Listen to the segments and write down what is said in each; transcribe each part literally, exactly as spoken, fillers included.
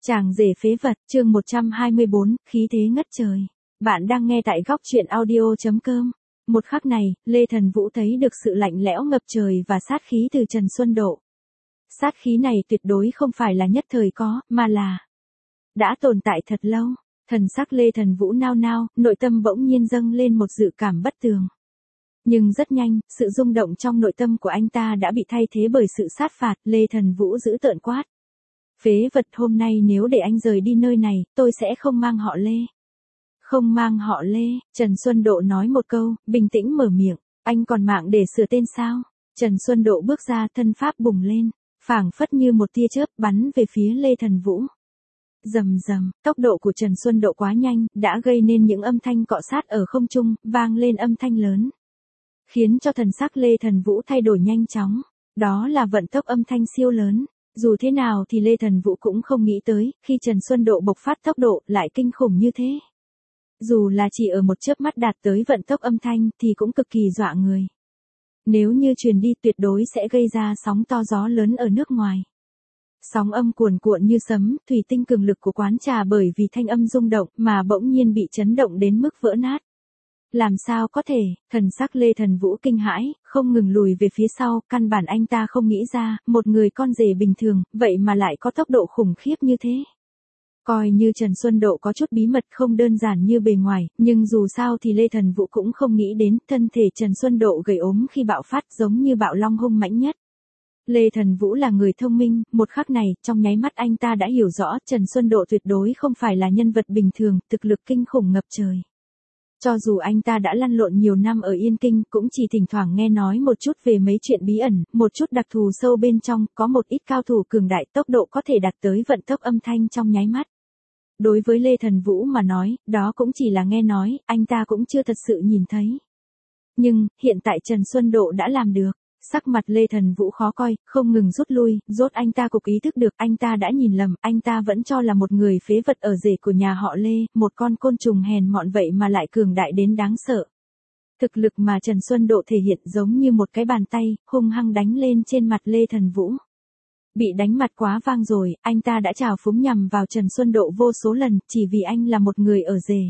Chàng rể phế vật, chương một trăm hai mươi bốn, khí thế ngất trời. Bạn đang nghe tại góc truyện audio chấm com. Một khắc này, Lê Thần Vũ thấy được sự lạnh lẽo ngập trời và sát khí từ Trần Xuân Độ. Sát khí này tuyệt đối không phải là nhất thời có, mà là đã tồn tại thật lâu. Thần sắc Lê Thần Vũ nao nao, nội tâm bỗng nhiên dâng lên một dự cảm bất tường. Nhưng rất nhanh, sự rung động trong nội tâm của anh ta đã bị thay thế bởi sự sát phạt. Lê Thần Vũ giữ tợn quát: phế vật, hôm nay nếu để anh rời đi nơi này, tôi sẽ không mang họ Lê. Không mang họ Lê, Trần Xuân Độ nói một câu, bình tĩnh mở miệng. Anh còn mạng để sửa tên sao? Trần Xuân Độ bước ra, thân pháp bùng lên, phảng phất như một tia chớp bắn về phía Lê Thần Vũ. Rầm rầm, tốc độ của Trần Xuân Độ quá nhanh, đã gây nên những âm thanh cọ sát ở không trung, vang lên âm thanh lớn, khiến cho thần sắc Lê Thần Vũ thay đổi nhanh chóng. Đó là vận tốc âm thanh siêu lớn. Dù thế nào thì Lê Thần Vũ cũng không nghĩ tới, khi Trần Xuân Độ bộc phát tốc độ lại kinh khủng như thế. Dù là chỉ ở một chớp mắt đạt tới vận tốc âm thanh thì cũng cực kỳ dọa người. Nếu như truyền đi tuyệt đối sẽ gây ra sóng to gió lớn ở nước ngoài. Sóng âm cuồn cuộn như sấm, thủy tinh cường lực của quán trà bởi vì thanh âm rung động mà bỗng nhiên bị chấn động đến mức vỡ nát. Làm sao có thể, thần sắc Lê Thần Vũ kinh hãi, không ngừng lùi về phía sau, căn bản anh ta không nghĩ ra, một người con rể bình thường, vậy mà lại có tốc độ khủng khiếp như thế. Coi như Trần Xuân Độ có chút bí mật không đơn giản như bề ngoài, nhưng dù sao thì Lê Thần Vũ cũng không nghĩ đến, thân thể Trần Xuân Độ gầy ốm khi bạo phát giống như bạo long hung mãnh nhất. Lê Thần Vũ là người thông minh, một khắc này, trong nháy mắt anh ta đã hiểu rõ Trần Xuân Độ tuyệt đối không phải là nhân vật bình thường, thực lực kinh khủng ngập trời. Cho dù anh ta đã lăn lộn nhiều năm ở Yên Kinh, cũng chỉ thỉnh thoảng nghe nói một chút về mấy chuyện bí ẩn, một chút đặc thù sâu bên trong, có một ít cao thủ cường đại tốc độ có thể đạt tới vận tốc âm thanh trong nháy mắt. Đối với Lê Thần Vũ mà nói, đó cũng chỉ là nghe nói, anh ta cũng chưa thật sự nhìn thấy. Nhưng, hiện tại Trần Xuân Độ đã làm được. Sắc mặt Lê Thần Vũ khó coi, không ngừng rút lui, rốt anh ta cục ý thức được, anh ta đã nhìn lầm, anh ta vẫn cho là một người phế vật ở rể của nhà họ Lê, một con côn trùng hèn mọn vậy mà lại cường đại đến đáng sợ. Thực lực mà Trần Xuân Độ thể hiện giống như một cái bàn tay, hung hăng đánh lên trên mặt Lê Thần Vũ. Bị đánh mặt quá vang rồi, anh ta đã trào phúng nhằm vào Trần Xuân Độ vô số lần, chỉ vì anh là một người ở rể.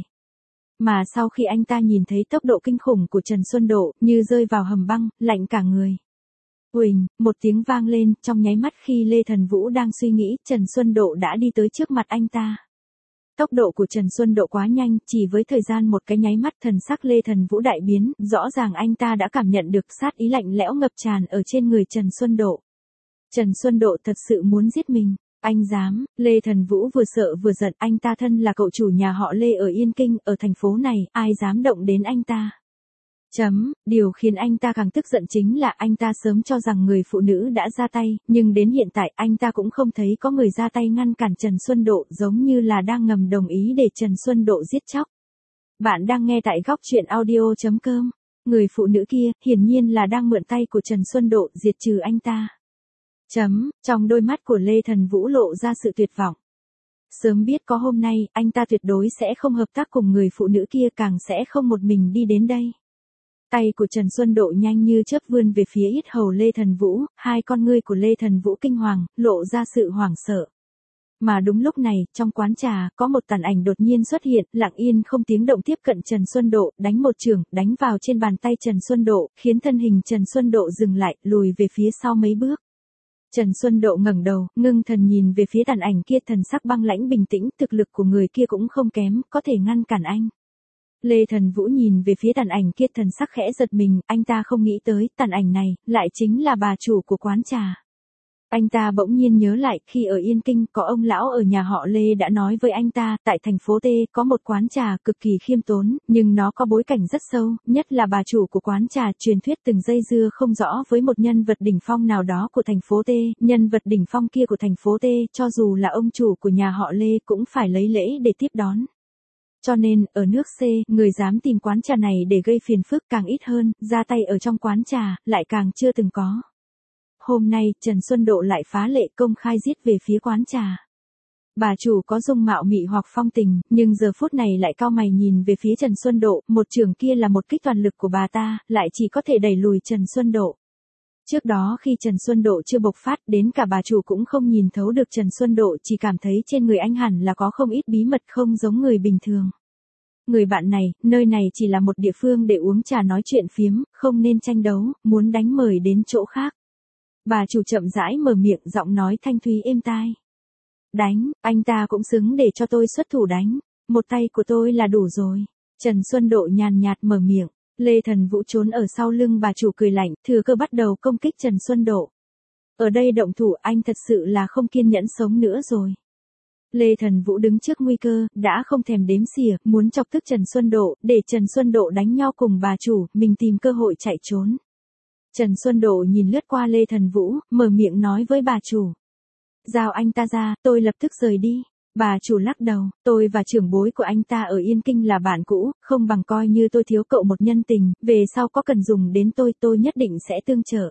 Mà sau khi anh ta nhìn thấy tốc độ kinh khủng của Trần Xuân Độ, như rơi vào hầm băng, lạnh cả người. Uỳnh, một tiếng vang lên, trong nháy mắt khi Lê Thần Vũ đang suy nghĩ, Trần Xuân Độ đã đi tới trước mặt anh ta. Tốc độ của Trần Xuân Độ quá nhanh, chỉ với thời gian một cái nháy mắt thần sắc Lê Thần Vũ đại biến, rõ ràng anh ta đã cảm nhận được sát ý lạnh lẽo ngập tràn ở trên người Trần Xuân Độ. Trần Xuân Độ thật sự muốn giết mình. Anh dám, Lê Thần Vũ vừa sợ vừa giận, anh ta thân là cậu chủ nhà họ Lê ở Yên Kinh, ở thành phố này, ai dám động đến anh ta. Chấm, điều khiến anh ta càng tức giận chính là anh ta sớm cho rằng người phụ nữ đã ra tay, nhưng đến hiện tại anh ta cũng không thấy có người ra tay ngăn cản Trần Xuân Độ, giống như là đang ngầm đồng ý để Trần Xuân Độ giết chóc. Bạn đang nghe tại góc truyện audio chấm com. Người phụ nữ kia, hiển nhiên là đang mượn tay của Trần Xuân Độ diệt trừ anh ta. Chấm, trong đôi mắt của Lê Thần Vũ lộ ra sự tuyệt vọng. Sớm biết có hôm nay, anh ta tuyệt đối sẽ không hợp tác cùng người phụ nữ kia, càng sẽ không một mình đi đến đây. Tay của Trần Xuân Độ nhanh như chớp vươn về phía yết hầu Lê Thần Vũ, hai con ngươi của Lê Thần Vũ kinh hoàng, lộ ra sự hoảng sợ. Mà đúng lúc này, trong quán trà, có một tàn ảnh đột nhiên xuất hiện, lặng yên không tiếng động tiếp cận Trần Xuân Độ, đánh một chưởng, đánh vào trên bàn tay Trần Xuân Độ, khiến thân hình Trần Xuân Độ dừng lại, lùi về phía sau mấy bước. Trần Xuân Độ ngẩng đầu, ngưng thần nhìn về phía tàn ảnh kia, thần sắc băng lãnh bình tĩnh, thực lực của người kia cũng không kém, có thể ngăn cản anh. Lê Thần Vũ nhìn về phía tàn ảnh kia, thần sắc khẽ giật mình, anh ta không nghĩ tới, tàn ảnh này, lại chính là bà chủ của quán trà. Anh ta bỗng nhiên nhớ lại, khi ở Yên Kinh, có ông lão ở nhà họ Lê đã nói với anh ta, tại thành phố T, có một quán trà cực kỳ khiêm tốn, nhưng nó có bối cảnh rất sâu, nhất là bà chủ của quán trà truyền thuyết từng dây dưa không rõ với một nhân vật đỉnh phong nào đó của thành phố T, nhân vật đỉnh phong kia của thành phố T, cho dù là ông chủ của nhà họ Lê cũng phải lấy lễ để tiếp đón. Cho nên, ở nước C, người dám tìm quán trà này để gây phiền phức càng ít hơn, ra tay ở trong quán trà, lại càng chưa từng có. Hôm nay, Trần Xuân Độ lại phá lệ công khai giết về phía quán trà. Bà chủ có dung mạo mị hoặc phong tình, nhưng giờ phút này lại cau mày nhìn về phía Trần Xuân Độ, một chưởng kia là một kích toàn lực của bà ta, lại chỉ có thể đẩy lùi Trần Xuân Độ. Trước đó khi Trần Xuân Độ chưa bộc phát, đến cả bà chủ cũng không nhìn thấu được Trần Xuân Độ, chỉ cảm thấy trên người anh hẳn là có không ít bí mật không giống người bình thường. Người bạn này, nơi này chỉ là một địa phương để uống trà nói chuyện phiếm, không nên tranh đấu, muốn đánh mời đến chỗ khác. Bà chủ chậm rãi mở miệng, giọng nói thanh thúy êm tai. Đánh, anh ta cũng xứng để cho tôi xuất thủ đánh. Một tay của tôi là đủ rồi. Trần Xuân Độ nhàn nhạt mở miệng. Lê Thần Vũ trốn ở sau lưng bà chủ cười lạnh, thừa cơ bắt đầu công kích Trần Xuân Độ. Ở đây động thủ, anh thật sự là không kiên nhẫn sống nữa rồi. Lê Thần Vũ đứng trước nguy cơ, đã không thèm đếm xỉa, muốn chọc tức Trần Xuân Độ, để Trần Xuân Độ đánh nhau cùng bà chủ, mình tìm cơ hội chạy trốn. Trần Xuân Độ nhìn lướt qua Lê Thần Vũ, mở miệng nói với bà chủ. Giao anh ta ra, tôi lập tức rời đi. Bà chủ lắc đầu, tôi và trưởng bối của anh ta ở Yên Kinh là bạn cũ, không bằng coi như tôi thiếu cậu một nhân tình, về sau có cần dùng đến tôi, tôi nhất định sẽ tương trợ.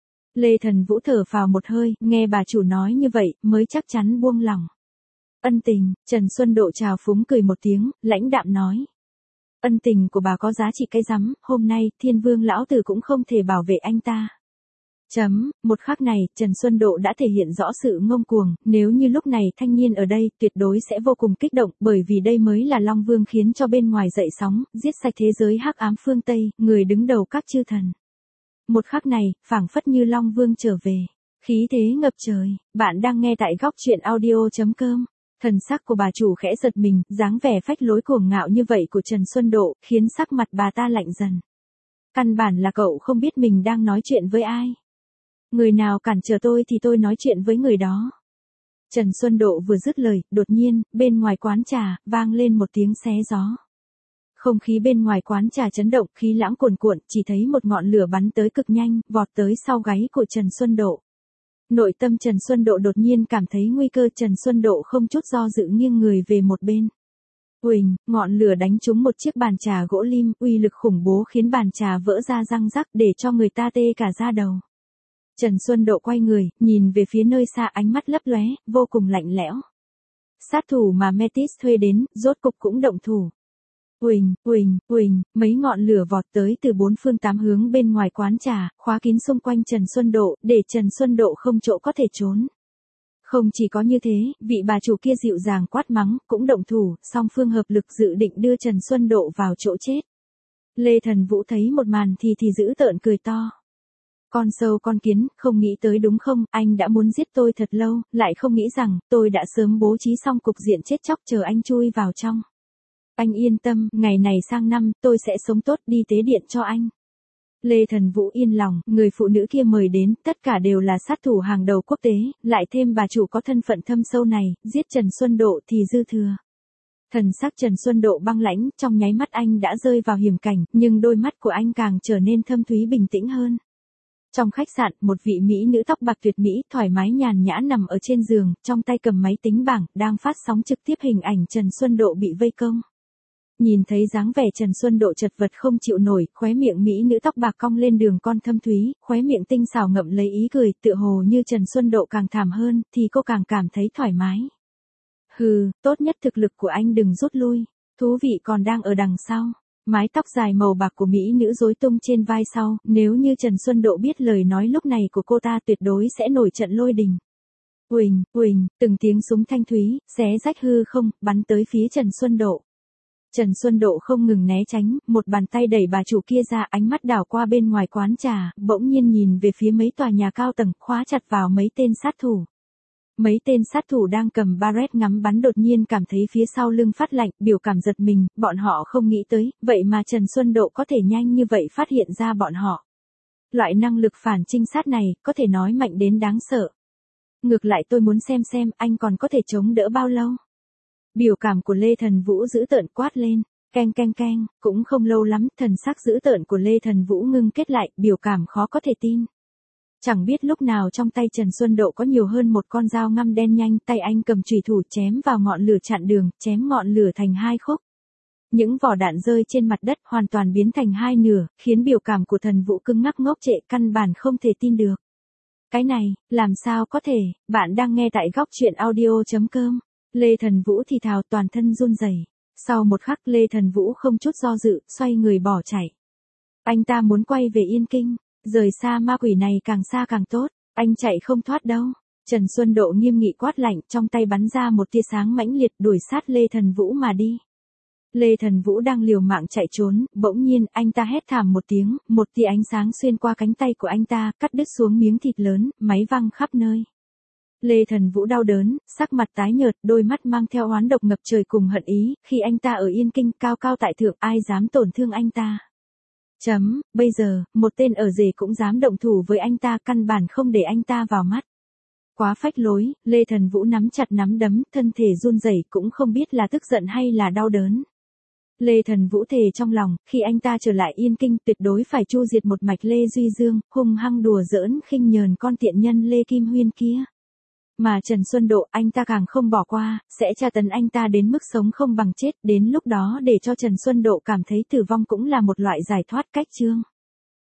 Lê Thần Vũ thở phào một hơi, nghe bà chủ nói như vậy, mới chắc chắn buông lòng. Ân tình, Trần Xuân Độ trào phúng cười một tiếng, lãnh đạm nói. Ân tình của bà có giá trị cái rắm, hôm nay, Thiên Vương lão tử cũng không thể bảo vệ anh ta. Chấm, một khắc này, Trần Xuân Độ đã thể hiện rõ sự ngông cuồng, nếu như lúc này thanh niên ở đây, tuyệt đối sẽ vô cùng kích động, bởi vì đây mới là Long Vương khiến cho bên ngoài dậy sóng, giết sạch thế giới hắc ám phương Tây, người đứng đầu các chư thần. Một khắc này, phảng phất như Long Vương trở về, khí thế ngập trời, bạn đang nghe tại góc truyện audio chấm com. Thần sắc của bà chủ khẽ giật mình, dáng vẻ phách lối cuồng ngạo như vậy của Trần Xuân Độ, khiến sắc mặt bà ta lạnh dần. Căn bản là cậu không biết mình đang nói chuyện với ai. Người nào cản trở tôi thì tôi nói chuyện với người đó. Trần Xuân Độ vừa dứt lời, đột nhiên, bên ngoài quán trà, vang lên một tiếng xé gió. Không khí bên ngoài quán trà chấn động, khí lãng cuồn cuộn, chỉ thấy một ngọn lửa bắn tới cực nhanh, vọt tới sau gáy của Trần Xuân Độ. Nội tâm Trần Xuân Độ đột nhiên cảm thấy nguy cơ, Trần Xuân Độ không chút do dự nghiêng người về một bên. Uỳnh, ngọn lửa đánh trúng một chiếc bàn trà gỗ lim, uy lực khủng bố khiến bàn trà vỡ ra răng rắc để cho người ta tê cả da đầu. Trần Xuân Độ quay người, nhìn về phía nơi xa, ánh mắt lấp lóe, vô cùng lạnh lẽo. Sát thủ mà Metis thuê đến, rốt cục cũng động thủ. Uỳnh, uỳnh, uỳnh, mấy ngọn lửa vọt tới từ bốn phương tám hướng bên ngoài quán trà, khóa kín xung quanh Trần Xuân Độ, để Trần Xuân Độ không chỗ có thể trốn. Không chỉ có như thế, vị bà chủ kia dịu dàng quát mắng, cũng động thủ, song phương hợp lực dự định đưa Trần Xuân Độ vào chỗ chết. Lê Thần Vũ thấy một màn thì thì giữ tợn cười to. Con sâu con kiến, không nghĩ tới đúng không, anh đã muốn giết tôi thật lâu, lại không nghĩ rằng, tôi đã sớm bố trí xong cục diện chết chóc chờ anh chui vào trong. Anh yên tâm, ngày này sang năm, tôi sẽ sống tốt đi tế điện cho anh. Lê Thần Vũ yên lòng, người phụ nữ kia mời đến, tất cả đều là sát thủ hàng đầu quốc tế, lại thêm bà chủ có thân phận thâm sâu này, giết Trần Xuân Độ thì dư thừa. Thần sắc Trần Xuân Độ băng lãnh, trong nháy mắt anh đã rơi vào hiểm cảnh, nhưng đôi mắt của anh càng trở nên thâm thúy bình tĩnh hơn. Trong khách sạn, một vị mỹ nữ tóc bạc tuyệt mỹ, thoải mái nhàn nhã nằm ở trên giường, trong tay cầm máy tính bảng, đang phát sóng trực tiếp hình ảnh Trần Xuân Độ bị vây công. Nhìn thấy dáng vẻ Trần Xuân Độ chật vật không chịu nổi, khóe miệng mỹ nữ tóc bạc cong lên đường con thâm thúy, khóe miệng tinh xảo ngậm lấy ý cười, tựa hồ như Trần Xuân Độ càng thảm hơn, thì cô càng cảm thấy thoải mái. Hừ, tốt nhất thực lực của anh đừng rút lui, thú vị còn đang ở đằng sau. Mái tóc dài màu bạc của mỹ nữ rối tung trên vai sau, nếu như Trần Xuân Độ biết lời nói lúc này của cô ta tuyệt đối sẽ nổi trận lôi đình. Uỳnh, uỳnh, từng tiếng súng thanh thúy, xé rách hư không, bắn tới phía Trần Xuân Độ. Trần Xuân Độ không ngừng né tránh, một bàn tay đẩy bà chủ kia ra, ánh mắt đảo qua bên ngoài quán trà, bỗng nhiên nhìn về phía mấy tòa nhà cao tầng, khóa chặt vào mấy tên sát thủ. Mấy tên sát thủ đang cầm Barrett ngắm bắn đột nhiên cảm thấy phía sau lưng phát lạnh, biểu cảm giật mình, bọn họ không nghĩ tới, vậy mà Trần Xuân Độ có thể nhanh như vậy phát hiện ra bọn họ. Loại năng lực phản trinh sát này, có thể nói mạnh đến đáng sợ. Ngược lại tôi muốn xem xem, anh còn có thể chống đỡ bao lâu. Biểu cảm của Lê Thần Vũ dữ tợn quát lên, keng keng keng, cũng không lâu lắm, thần sắc dữ tợn của Lê Thần Vũ ngưng kết lại, biểu cảm khó có thể tin. Chẳng biết lúc nào trong tay Trần Xuân Độ có nhiều hơn một con dao ngăm đen nhanh, tay anh cầm chùy thủ chém vào ngọn lửa chặn đường, chém ngọn lửa thành hai khúc. Những vỏ đạn rơi trên mặt đất hoàn toàn biến thành hai nửa, khiến biểu cảm của Thần Vũ cứng ngắc ngốc trệ, căn bản không thể tin được. Cái này, làm sao có thể, bạn đang nghe tại góc truyện audio chấm com. Lê Thần Vũ thì thào toàn thân run rẩy. Sau một khắc Lê Thần Vũ không chút do dự, xoay người bỏ chạy. Anh ta muốn quay về Yên Kinh. Rời xa ma quỷ này càng xa càng tốt, anh chạy không thoát đâu. Trần Xuân Độ nghiêm nghị quát lạnh, trong tay bắn ra một tia sáng mãnh liệt đuổi sát Lê Thần Vũ mà đi. Lê Thần Vũ đang liều mạng chạy trốn, bỗng nhiên anh ta hét thảm một tiếng, một tia ánh sáng xuyên qua cánh tay của anh ta, cắt đứt xuống miếng thịt lớn, máy văng khắp nơi. Lê Thần Vũ đau đớn, sắc mặt tái nhợt, đôi mắt mang theo oán độc ngập trời cùng hận ý, khi anh ta ở Yên Kinh cao cao tại thượng ai dám tổn thương anh ta. Chấm, bây giờ, một tên ở rể cũng dám động thủ với anh ta, căn bản không để anh ta vào mắt. Quá phách lối, Lê Thần Vũ nắm chặt nắm đấm, thân thể run rẩy cũng không biết là tức giận hay là đau đớn. Lê Thần Vũ thề trong lòng, khi anh ta trở lại Yên Kinh tuyệt đối phải chu diệt một mạch Lê Duy Dương, hung hăng đùa giỡn khinh nhờn con tiện nhân Lê Kim Huyên kia. Mà Trần Xuân Độ anh ta càng không bỏ qua, sẽ tra tấn anh ta đến mức sống không bằng chết, đến lúc đó để cho Trần Xuân Độ cảm thấy tử vong cũng là một loại giải thoát cách chương.